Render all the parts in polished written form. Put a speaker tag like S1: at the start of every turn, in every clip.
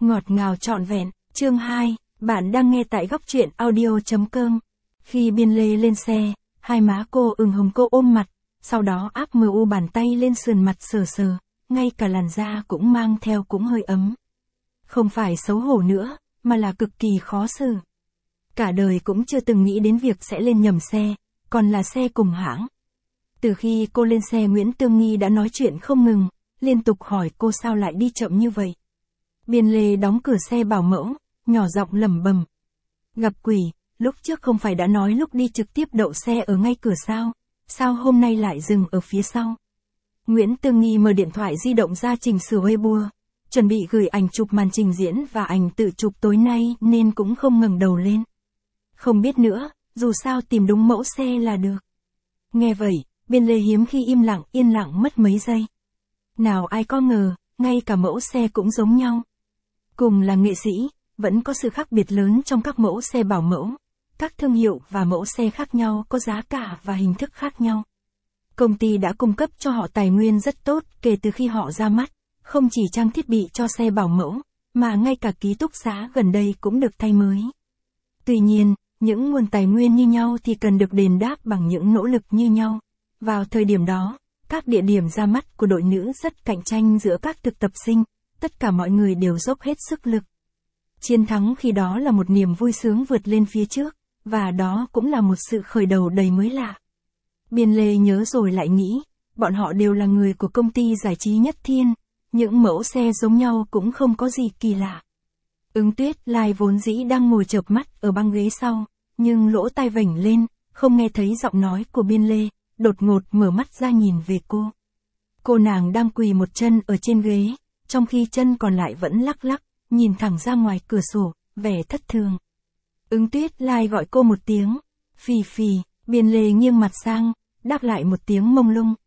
S1: Ngọt ngào trọn vẹn, chương 2, bạn đang nghe tại góc truyện audio.com. Khi Biên Lê lên xe, hai má cô ửng hồng, cô ôm mặt, sau đó áp mờ u bàn tay lên sườn mặt sờ sờ, ngay cả làn da cũng mang theo cũng hơi ấm. Không phải xấu hổ nữa, mà là cực kỳ khó xử. Cả đời cũng chưa từng nghĩ đến việc sẽ lên nhầm xe, còn là xe cùng hãng. Từ khi cô lên xe, Nguyễn Tương Nghi đã nói chuyện không ngừng, liên tục hỏi cô sao lại đi chậm như vậy. Biên Lê đóng cửa xe bảo mẫu, nhỏ giọng lẩm bẩm. Gặp quỷ, lúc trước không phải đã nói lúc đi trực tiếp đậu xe ở ngay cửa sao? Sao hôm nay lại dừng ở phía sau? Nguyễn Tương Nghi mở điện thoại di động ra chỉnh sửa Weibo, chuẩn bị gửi ảnh chụp màn trình diễn và ảnh tự chụp tối nay nên cũng không ngẩng đầu lên. Không biết nữa, dù sao tìm đúng mẫu xe là được. Nghe vậy, Biên Lê hiếm khi yên lặng mất mấy giây. Nào ai có ngờ, ngay cả mẫu xe cũng giống nhau. Cùng là nghệ sĩ, vẫn có sự khác biệt lớn trong các mẫu xe bảo mẫu. Các thương hiệu và mẫu xe khác nhau có giá cả và hình thức khác nhau. Công ty đã cung cấp cho họ tài nguyên rất tốt kể từ khi họ ra mắt, không chỉ trang thiết bị cho xe bảo mẫu, mà ngay cả ký túc xá gần đây cũng được thay mới. Tuy nhiên, những nguồn tài nguyên như nhau thì cần được đền đáp bằng những nỗ lực như nhau. Vào thời điểm đó, các địa điểm ra mắt của đội nữ rất cạnh tranh giữa các thực tập sinh, tất cả mọi người đều dốc hết sức lực. Chiến thắng khi đó là một niềm vui sướng vượt lên phía trước, và đó cũng là một sự khởi đầu đầy mới lạ. Biên Lê nhớ rồi lại nghĩ, bọn họ đều là người của công ty giải trí Nhất Thiên, những mẫu xe giống nhau cũng không có gì kỳ lạ. Ứng Tuyết Lai vốn dĩ đang ngồi chợp mắt ở băng ghế sau, nhưng lỗ tai vểnh lên, không nghe thấy giọng nói của Biên Lê, đột ngột mở mắt ra nhìn về cô. Cô nàng đang quỳ một chân ở trên ghế, trong khi chân còn lại vẫn lắc lắc, nhìn thẳng ra ngoài cửa sổ, vẻ thất thường. Ứng Tuyết Lai gọi cô một tiếng, phì phì, Biên Lê nghiêng mặt sang, đáp lại một tiếng mông lung.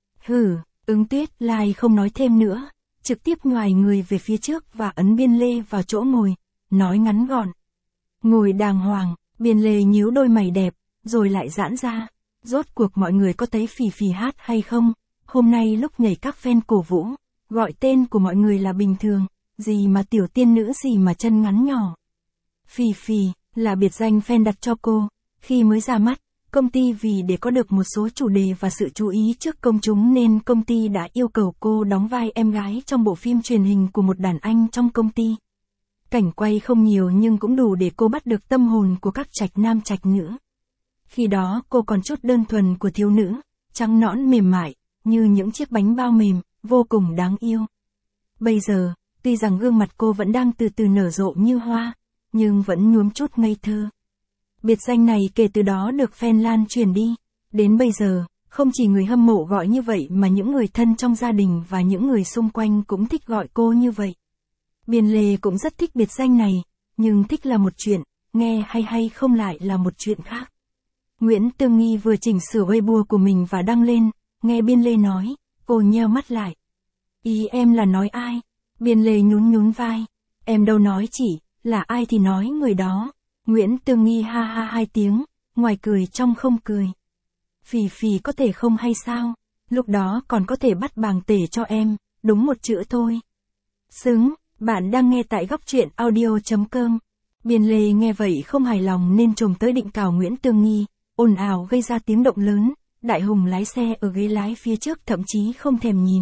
S1: Hử, Ứng Tuyết Lai không nói thêm nữa, trực tiếp nhoài người về phía trước và ấn Biên Lê vào chỗ ngồi, nói ngắn gọn. Ngồi đàng hoàng, Biên Lê nhíu đôi mày đẹp, rồi lại giãn ra. Rốt cuộc mọi người có thấy phì phì hát hay không? Hôm nay lúc nhảy các fan cổ vũ, gọi tên của mọi người là bình thường, gì mà tiểu tiên nữ gì mà chân ngắn nhỏ. Phì phì, là biệt danh fan đặt cho cô, khi mới ra mắt, công ty vì để có được một số chủ đề và sự chú ý trước công chúng nên công ty đã yêu cầu cô đóng vai em gái trong bộ phim truyền hình của một đàn anh trong công ty. Cảnh quay không nhiều nhưng cũng đủ để cô bắt được tâm hồn của các trạch nam trạch nữ. Khi đó cô còn chút đơn thuần của thiếu nữ, trắng nõn mềm mại, như những chiếc bánh bao mềm, vô cùng đáng yêu. Bây giờ, tuy rằng gương mặt cô vẫn đang từ từ nở rộ như hoa, nhưng vẫn nhuốm chút ngây thơ. Biệt danh này kể từ đó được fan lan truyền đi. Đến bây giờ, không chỉ người hâm mộ gọi như vậy mà những người thân trong gia đình và những người xung quanh cũng thích gọi cô như vậy. Biên Lê cũng rất thích biệt danh này, nhưng thích là một chuyện, nghe hay không lại là một chuyện khác. Nguyễn Tương Nghi vừa chỉnh sửa Weibo của mình và đăng lên, nghe Biên Lê nói, cô nheo mắt lại. Ý em là nói ai? Biên Lê nhún vai. Em đâu nói chỉ, là ai thì nói người đó. Nguyễn Tương Nghi ha ha hai tiếng, ngoài cười trong không cười. Phì phì có thể không hay sao? Lúc đó còn có thể bắt bàng tể cho em, đúng một chữ thôi. Xứng, bạn đang nghe tại góc truyện audio.com. Biên Lê nghe vậy không hài lòng nên trồm tới định cào Nguyễn Tương Nghi, ồn ào gây ra tiếng động lớn, Đại Hùng lái xe ở ghế lái phía trước thậm chí không thèm nhìn.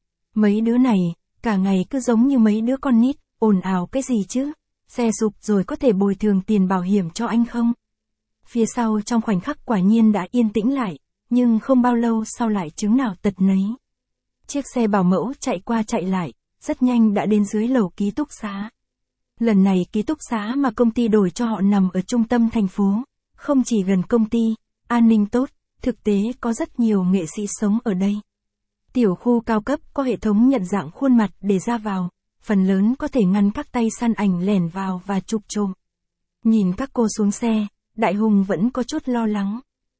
S1: Mấy đứa này, cả ngày cứ giống như mấy đứa con nít, ồn ào cái gì chứ? Xe sụp rồi có thể bồi thường tiền bảo hiểm cho anh không? Phía sau trong khoảnh khắc quả nhiên đã yên tĩnh lại, nhưng không bao lâu sau lại chứng nào tật nấy. Chiếc xe bảo mẫu chạy qua chạy lại, rất nhanh đã đến dưới lầu ký túc xá. Lần này ký túc xá mà công ty đổi cho họ nằm ở trung tâm thành phố, không chỉ gần công ty, an ninh tốt, thực tế có rất nhiều nghệ sĩ sống ở đây. Tiểu khu cao cấp có hệ thống nhận dạng khuôn mặt để ra vào, phần lớn có thể ngăn các tay săn ảnh lẻn vào và chụp trộm. Nhìn các cô xuống xe, Đại Hùng vẫn có chút lo lắng.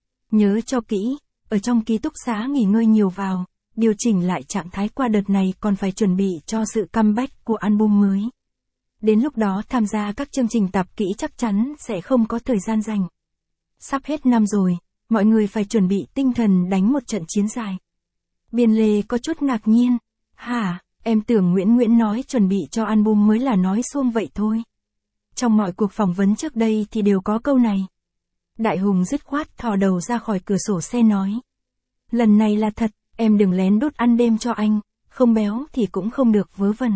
S1: Nhớ cho kỹ, ở trong ký túc xá nghỉ ngơi nhiều vào, điều chỉnh lại trạng thái qua đợt này còn phải chuẩn bị cho sự comeback của album mới. Đến lúc đó tham gia các chương trình tập kỹ chắc chắn sẽ không có thời gian dành. Sắp hết năm rồi, mọi người phải chuẩn bị tinh thần đánh một trận chiến dài. Biên Lê có chút ngạc nhiên. Hả, Em tưởng Nguyễn nói chuẩn bị cho album mới là nói suông vậy thôi. Trong mọi cuộc phỏng vấn trước đây thì đều có câu này. Đại Hùng dứt khoát thò đầu ra khỏi cửa sổ xe nói. Lần này là thật, em đừng lén đút ăn đêm cho anh, không béo thì cũng không được vớ vẩn.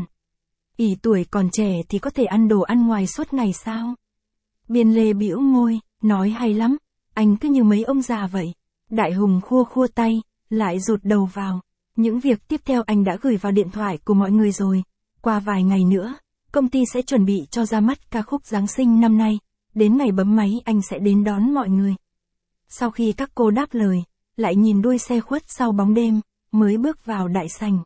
S1: Ỷ tuổi còn trẻ thì có thể ăn đồ ăn ngoài suốt ngày sao? Biên Lê bĩu môi, nói hay lắm, anh cứ như mấy ông già vậy. Đại Hùng khua khua tay, lại rụt đầu vào. Những việc tiếp theo anh đã gửi vào điện thoại của mọi người rồi. Qua vài ngày nữa, công ty sẽ chuẩn bị cho ra mắt ca khúc Giáng sinh năm nay. Đến ngày bấm máy anh sẽ đến đón mọi người. Sau khi các cô đáp lời, lại nhìn đuôi xe khuất sau bóng đêm, mới bước vào đại sảnh.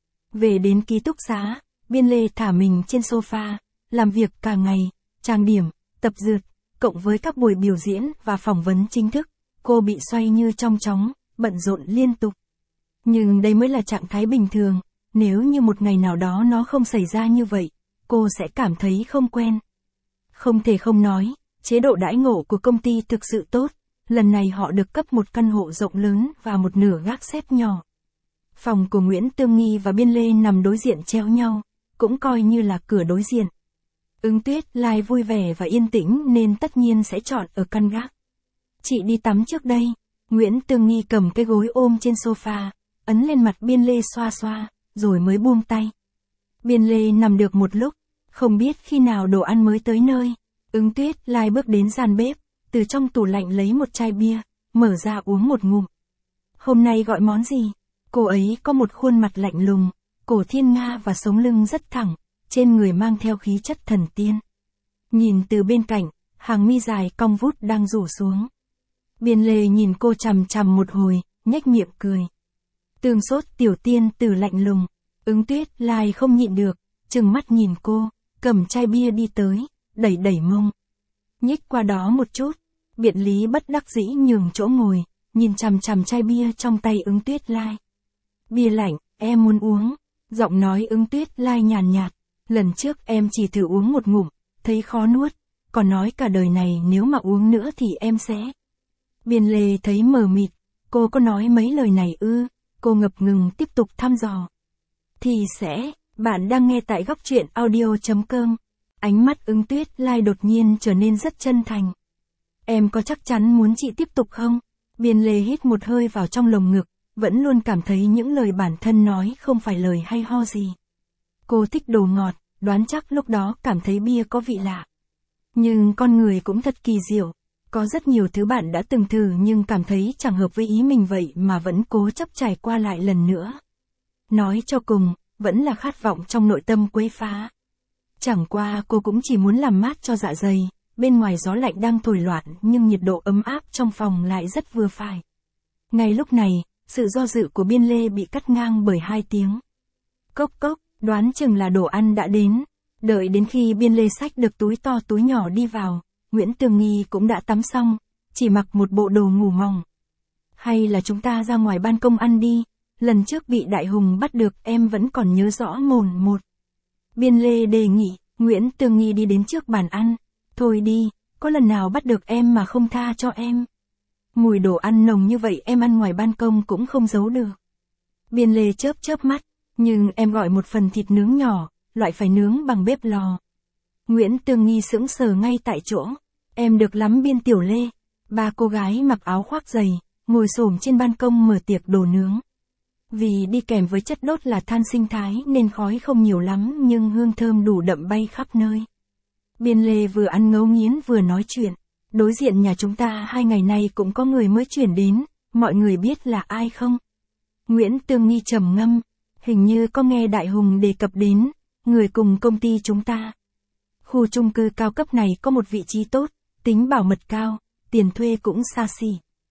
S1: Về đến ký túc xá, Biên Lê thả mình trên sofa, làm việc cả ngày, trang điểm, tập dượt, cộng với các buổi biểu diễn và phỏng vấn chính thức, cô bị xoay như trong chóng, bận rộn liên tục. Nhưng đây mới là trạng thái bình thường, nếu như một ngày nào đó nó không xảy ra như vậy, cô sẽ cảm thấy không quen. Không thể không nói, chế độ đãi ngộ của công ty thực sự tốt, lần này họ được cấp một căn hộ rộng lớn và một nửa gác xép nhỏ. Phòng của Nguyễn Tương Nghi và Biên Lê nằm đối diện chéo nhau, cũng coi như là cửa đối diện. Ứng Tuyết Lai vui vẻ và yên tĩnh nên tất nhiên sẽ chọn ở căn gác. Chị đi tắm trước đây. Nguyễn Tương Nghi cầm cái gối ôm trên sofa, ấn lên mặt Biên Lê xoa xoa, rồi mới buông tay. Biên Lê nằm được một lúc, không biết khi nào đồ ăn mới tới nơi. Ứng Tuyết Lai bước đến gian bếp, từ trong tủ lạnh lấy một chai bia, mở ra uống một ngụm. Hôm nay gọi món gì? Cô ấy có một khuôn mặt lạnh lùng, cổ thiên nga và sống lưng rất thẳng, trên người mang theo khí chất thần tiên. Nhìn từ bên cạnh, hàng mi dài cong vút đang rủ xuống. Biên Lê nhìn cô chằm chằm một hồi, nhếch miệng cười. Tương sốt tiểu tiên từ lạnh lùng. Ứng Tuyết Lai không nhịn được, trừng mắt nhìn cô, cầm chai bia đi tới, đẩy đẩy mông. Nhích qua đó một chút, Biện Lý bất đắc dĩ nhường chỗ ngồi, nhìn chằm chằm chai bia trong tay Ứng Tuyết Lai. Bia lạnh, em muốn uống. Giọng nói Ứng Tuyết Lai nhàn nhạt. Lần trước em chỉ thử uống một ngụm, thấy khó nuốt, còn nói cả đời này nếu mà uống nữa thì em sẽ. Biên Lê thấy mờ mịt, cô có nói mấy lời này ư? Cô ngập ngừng tiếp tục thăm dò. Thì sẽ, bạn đang nghe tại góc truyện audio.com. Ánh mắt Ứng Tuyết Lai đột nhiên trở nên rất chân thành. Em có chắc chắn muốn chị tiếp tục không? Biên Lê hít một hơi vào trong lồng ngực, vẫn luôn cảm thấy những lời bản thân nói không phải lời hay ho gì. Cô thích đồ ngọt, đoán chắc lúc đó cảm thấy bia có vị lạ. Nhưng con người cũng thật kỳ diệu. Có rất nhiều thứ bạn đã từng thử nhưng cảm thấy chẳng hợp với ý mình vậy mà vẫn cố chấp trải qua lại lần nữa. Nói cho cùng, vẫn là khát vọng trong nội tâm quấy phá. Chẳng qua cô cũng chỉ muốn làm mát cho dạ dày, bên ngoài gió lạnh đang thổi loạn nhưng nhiệt độ ấm áp trong phòng lại rất vừa phải. Ngay lúc này, sự do dự của Biên Lê bị cắt ngang bởi 2 tiếng. Cốc cốc, đoán chừng là đồ ăn đã đến. Đợi đến khi Biên Lê xách được túi to túi nhỏ đi vào, Nguyễn Tương Nghi cũng đã tắm xong, chỉ mặc một bộ đồ ngủ mỏng. Hay là chúng ta ra ngoài ban công ăn đi, lần trước bị Đại Hùng bắt được em vẫn còn nhớ rõ mồn một. Biên Lê đề nghị, Nguyễn Tương Nghi đi đến trước bàn ăn. Thôi đi, có lần nào bắt được em mà không tha cho em. Mùi đồ ăn nồng như vậy em ăn ngoài ban công cũng không giấu được. Biên Lê chớp chớp mắt, nhưng em gọi một phần thịt nướng nhỏ, loại phải nướng bằng bếp lò. Nguyễn Tương Nghi sững sờ ngay tại chỗ. Em được lắm Biên Tiểu Lê. 3 cô gái mặc áo khoác dày, ngồi xổm trên ban công mở tiệc đồ nướng. Vì đi kèm với chất đốt là than sinh thái nên khói không nhiều lắm nhưng hương thơm đủ đậm bay khắp nơi. Biên Lê vừa ăn ngấu nghiến vừa nói chuyện. Đối diện nhà chúng ta 2 ngày nay cũng có người mới chuyển đến, mọi người biết là ai không? Nguyễn Tương Nghi trầm ngâm, hình như có nghe Đại Hùng đề cập đến, người cùng công ty chúng ta. Khu chung cư cao cấp này có một vị trí tốt, tính bảo mật cao, tiền thuê cũng xa xỉ.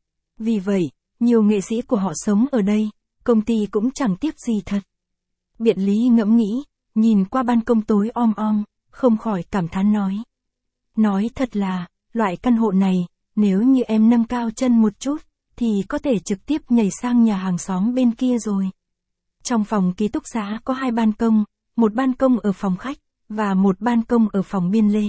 S1: Vì vậy, nhiều nghệ sĩ của họ sống ở đây, công ty cũng chẳng tiếc gì thật. Biện Lý ngẫm nghĩ, nhìn qua ban công tối om om, không khỏi cảm thán nói. Nói thật là, loại căn hộ này, nếu như em nâng cao chân một chút, thì có thể trực tiếp nhảy sang nhà hàng xóm bên kia rồi. Trong phòng ký túc xá có 2 ban công, một ban công ở phòng khách, và một ban công ở phòng Biên Lê.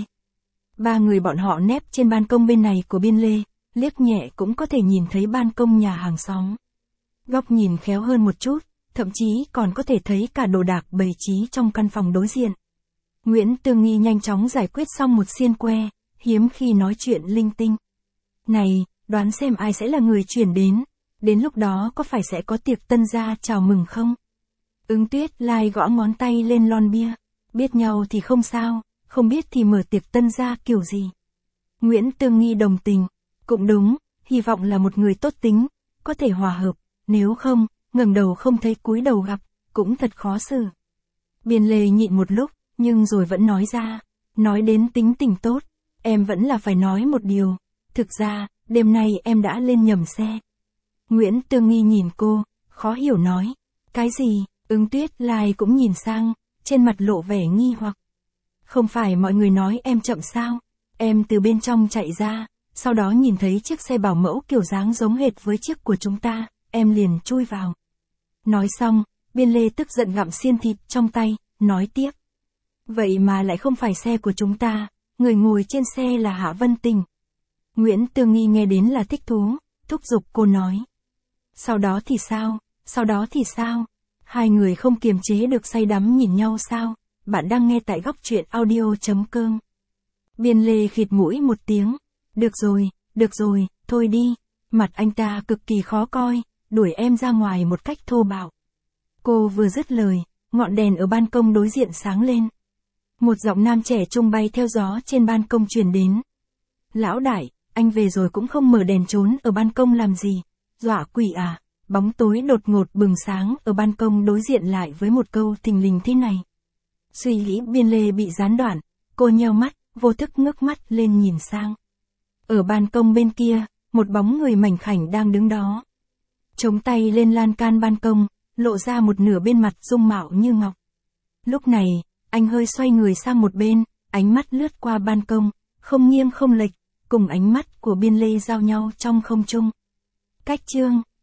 S1: 3 người bọn họ nép trên ban công bên này của Biên Lê, liếc nhẹ cũng có thể nhìn thấy ban công nhà hàng xóm. Góc nhìn khéo hơn một chút, thậm chí còn có thể thấy cả đồ đạc bày trí trong căn phòng đối diện. Nguyễn Tương Nghi nhanh chóng giải quyết xong một xiên que, hiếm khi nói chuyện linh tinh. Này, đoán xem ai sẽ là người chuyển đến lúc đó có phải sẽ có tiệc tân gia chào mừng không? Ứng Tuyết Lai gõ ngón tay lên lon bia, biết nhau thì không sao, không biết thì mở tiệc tân gia kiểu gì. Nguyễn Tương Nghi đồng tình, cũng đúng, hy vọng là một người tốt tính, có thể hòa hợp, nếu không, ngẩng đầu không thấy cúi đầu gặp, cũng thật khó xử. Biên Lê nhịn một lúc, nhưng rồi vẫn nói ra, nói đến tính tình tốt, em vẫn là phải nói một điều, thực ra, đêm nay em đã lên nhầm xe. Nguyễn Tương Nghi nhìn cô, khó hiểu nói, cái gì? Ứng Tuyết Lai cũng nhìn sang, trên mặt lộ vẻ nghi hoặc. Không phải mọi người nói em chậm sao? Em từ bên trong chạy ra, sau đó nhìn thấy chiếc xe bảo mẫu kiểu dáng giống hệt với chiếc của chúng ta, em liền chui vào. Nói xong, Biên Lê tức giận gặm xiên thịt trong tay, nói tiếp. Vậy mà lại không phải xe của chúng ta, người ngồi trên xe là Hạ Vân Tình. Nguyễn Tương Nghi nghe đến là thích thú, thúc giục cô nói. Sau đó thì sao? Sau đó thì sao? Hai người không kiềm chế được say đắm nhìn nhau sao? Bạn đang nghe tại góc truyện audio.com. Biên Lê khịt mũi một tiếng. Được rồi, thôi đi. Mặt anh ta cực kỳ khó coi, đuổi em ra ngoài một cách thô bạo. Cô vừa dứt lời, ngọn đèn ở ban công đối diện sáng lên. Một giọng nam trẻ trung bay theo gió trên ban công truyền đến. Lão đại, anh về rồi cũng không mở đèn trốn ở ban công làm gì? Dọa quỷ à? Bóng tối đột ngột bừng sáng ở ban công đối diện lại với một câu thình lình thế này. Suy nghĩ Biên Lê bị gián đoạn, cô nheo mắt, vô thức ngước mắt lên nhìn sang. Ở ban công bên kia, một bóng người mảnh khảnh đang đứng đó. Chống tay lên lan can ban công, lộ ra một nửa bên mặt dung mạo như ngọc. Lúc này, anh hơi xoay người sang một bên, ánh mắt lướt qua ban công, không nghiêng không lệch, cùng ánh mắt của Biên Lê giao nhau trong không trung. Cách chương